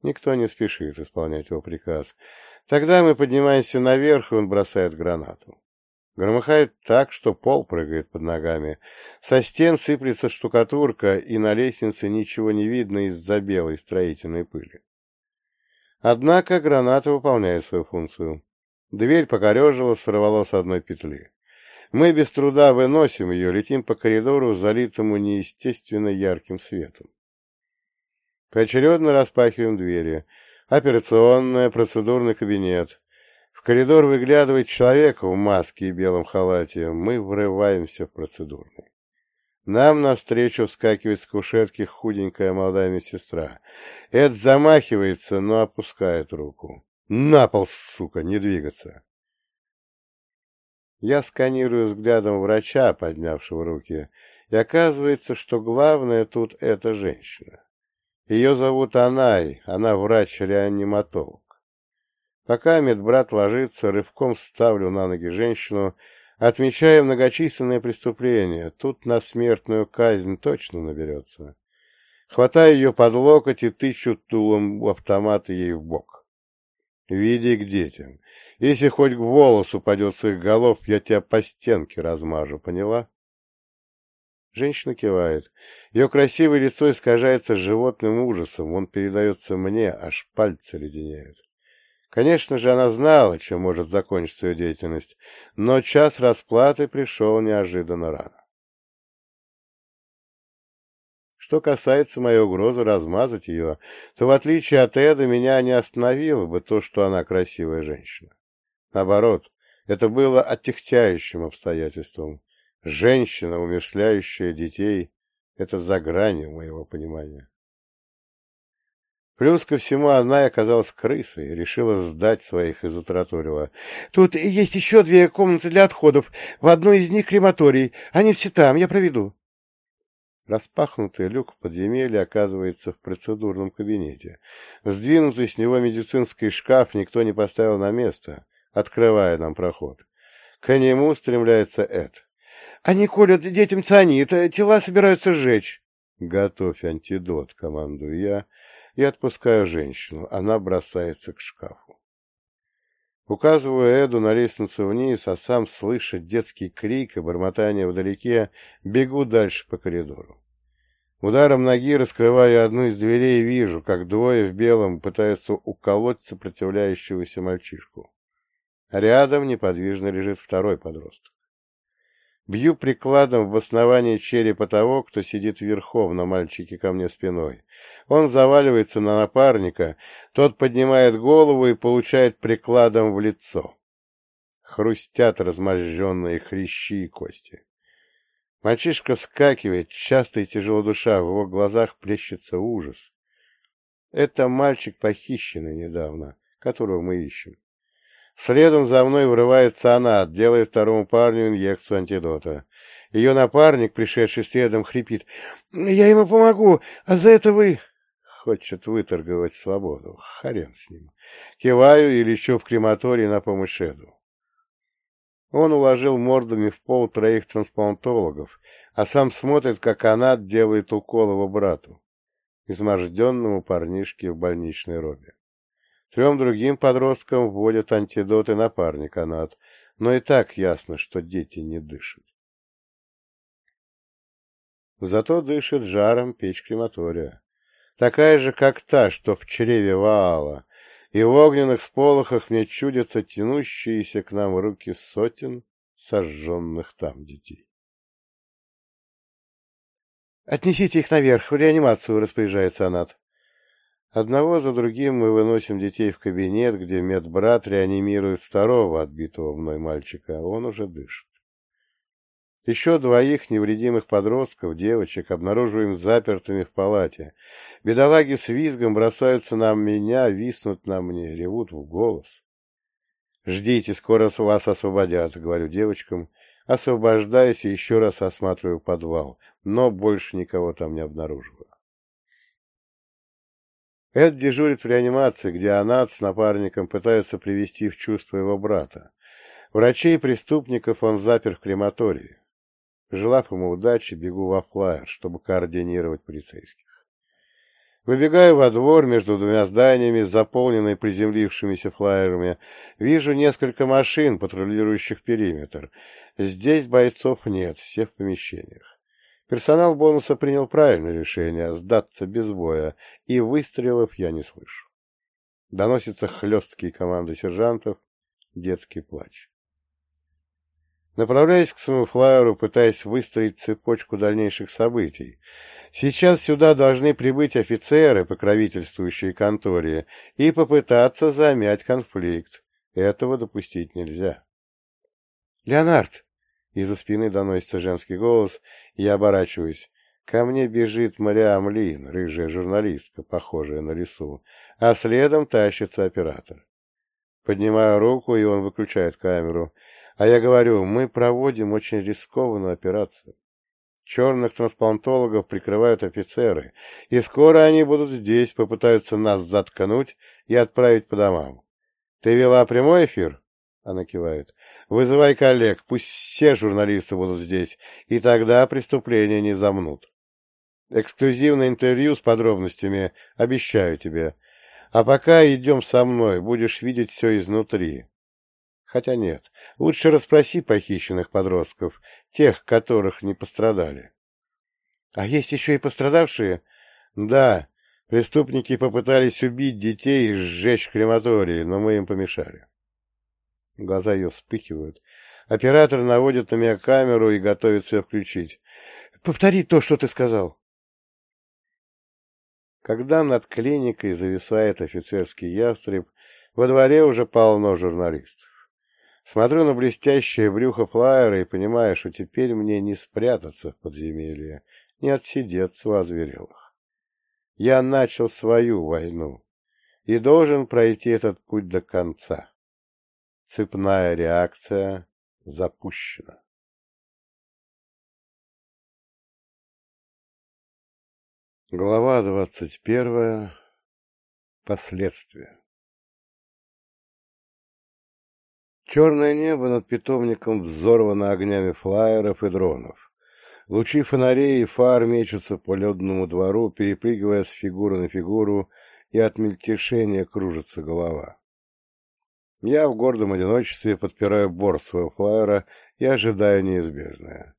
Никто не спешит исполнять его приказ. Тогда мы поднимаемся наверх, и он бросает гранату. Громыхает так, что пол прыгает под ногами. Со стен сыплется штукатурка, и на лестнице ничего не видно из-за белой строительной пыли. Однако граната выполняет свою функцию. Дверь покорежила, сорвало с одной петли. Мы без труда выносим ее, летим по коридору, залитому неестественно ярким светом. Поочередно распахиваем двери. Операционная, процедурный кабинет. В коридор выглядывает человек в маске и белом халате. Мы врываемся в процедурный. Нам навстречу вскакивает с кушетки худенькая молодая медсестра. Эд замахивается, но опускает руку. «На пол, сука, не двигаться!» Я сканирую взглядом врача, поднявшего руки, и оказывается, что главное тут эта женщина. Ее зовут Анай, она врач-реаниматолог. Пока медбрат ложится, рывком ставлю на ноги женщину, отмечая многочисленные преступления. Тут на смертную казнь точно наберется. Хватаю ее под локоть и тычу дулом автомата ей в бок. Веди к детям. Если хоть в волос упадет с их голов, я тебя по стенке размажу, поняла? Женщина кивает. Ее красивое лицо искажается животным ужасом. Он передается мне, аж пальцы леденеют. Конечно же, она знала, чем может закончиться ее деятельность, но час расплаты пришел неожиданно рано. Что касается моей угрозы размазать ее, то, в отличие от Эда, меня не остановило бы то, что она красивая женщина. Наоборот, это было отягчающим обстоятельством. Женщина, умерщвляющая детей, это за гранью моего понимания. Плюс ко всему, она оказалась крысой и решила сдать своих и затараторила. «Тут есть еще 2 комнаты для отходов. В одной из них крематорий. Они все там, я проведу». Распахнутый люк в подземелье оказывается в процедурном кабинете. Сдвинутый с него медицинский шкаф никто не поставил на место, открывая нам проход. К нему стремляется Эд. «Они колят детям цианид, тела собираются сжечь». «Готовь антидот», — командую я, и отпускаю женщину. Она бросается к шкафу. Указываю Эду на лестницу вниз, а сам, слыша детский крик и бормотание вдалеке, бегу дальше по коридору. Ударом ноги раскрываю одну из дверей и вижу, как 2 в белом пытаются уколоть сопротивляющегося мальчишку. Рядом неподвижно лежит 2 подросток. Бью прикладом в основание черепа того, кто сидит верхом на мальчике ко мне спиной. Он заваливается на напарника, тот поднимает голову и получает прикладом в лицо. Хрустят размозженные хрящи и кости. Мальчишка вскакивает, часто и тяжело дыша, в его глазах плещется ужас. Это мальчик, похищенный недавно, которого мы ищем. Следом за мной врывается она, делает 2 парню инъекцию антидота. Ее напарник, пришедший следом, хрипит. «Я ему помогу, а за это вы...» Хочет выторговать свободу. Хрен с ним. Киваю и лечу в крематорий на помощь Эду. Он уложил мордами в пол 3 трансплантологов, а сам смотрит, как она делает укол его брату, изможденному парнишке в больничной робе. 3 другим подросткам вводят антидоты напарник Анат, но и так ясно, что дети не дышат. Зато дышит жаром печь крематория, такая же, как та, что в чреве Ваала, и в огненных сполохах мне чудятся тянущиеся к нам руки сотен сожженных там детей. «Отнесите их наверх, в реанимацию», — распоряжается Анат. Одного за другим мы выносим детей в кабинет, где медбрат реанимирует 2 отбитого мной мальчика, а он уже дышит. Еще 2 невредимых подростков, девочек, обнаруживаем запертыми в палате. Бедолаги с визгом бросаются на меня, виснут на мне, ревут в голос. «Ждите, скоро вас освободят», — говорю девочкам, освобождаясь и еще раз осматриваю подвал, но больше никого там не обнаруживаю. Эд дежурит в реанимации, где Анат с напарником пытаются привести в чувство его брата. Врачей и преступников он запер в крематории. Пожелав ему удачи, бегу во флайер, чтобы координировать полицейских. Выбегаю во двор между двумя зданиями, заполненной приземлившимися флайерами. Вижу несколько машин, патрулирующих периметр. Здесь бойцов нет, все в помещениях. Персонал бонуса принял правильное решение — сдаться без боя, и выстрелов я не слышу. Доносятся хлесткие команды сержантов, детский плач. Направляясь к своему флайеру, пытаясь выстроить цепочку дальнейших событий. Сейчас сюда должны прибыть офицеры, покровительствующие конторе, и попытаться замять конфликт. Этого допустить нельзя. «Леонард!» — из-за спины доносится женский голос, и я оборачиваюсь. Ко мне бежит Мариам Лин, рыжая журналистка, похожая на лису, а следом тащится оператор. Поднимаю руку, и он выключает камеру. А я говорю, мы проводим очень рискованную операцию. Черных трансплантологов прикрывают офицеры, и скоро они будут здесь, попытаются нас заткнуть и отправить по домам. Ты вела прямой эфир? Она кивает. Вызывай коллег, пусть все журналисты будут здесь, и тогда преступления не замнут. Эксклюзивное интервью с подробностями, обещаю тебе. А пока идем со мной, будешь видеть все изнутри. Хотя нет, лучше расспроси похищенных подростков, тех, которых не пострадали. А есть еще и пострадавшие? Да, преступники попытались убить детей и сжечь крематории, но мы им помешали. Глаза ее вспыхивают. Оператор наводит на меня камеру и готовит все включить. Повтори то, что ты сказал. Когда над клиникой зависает офицерский ястреб, во дворе уже полно журналистов. Смотрю на блестящее брюхо флайера и понимаю, что теперь мне не спрятаться в подземелье, не отсидеться у озверелых. Я начал свою войну и должен пройти этот путь до конца. Цепная реакция запущена. Глава 21. Последствия. Черное небо над питомником взорвано огнями флайеров и дронов. Лучи фонарей и фар мечутся по ледному двору, перепрыгивая с фигуры на фигуру, и от мельтешения кружится голова. Я в гордом одиночестве подпираю борт своего флайера и ожидаю неизбежное.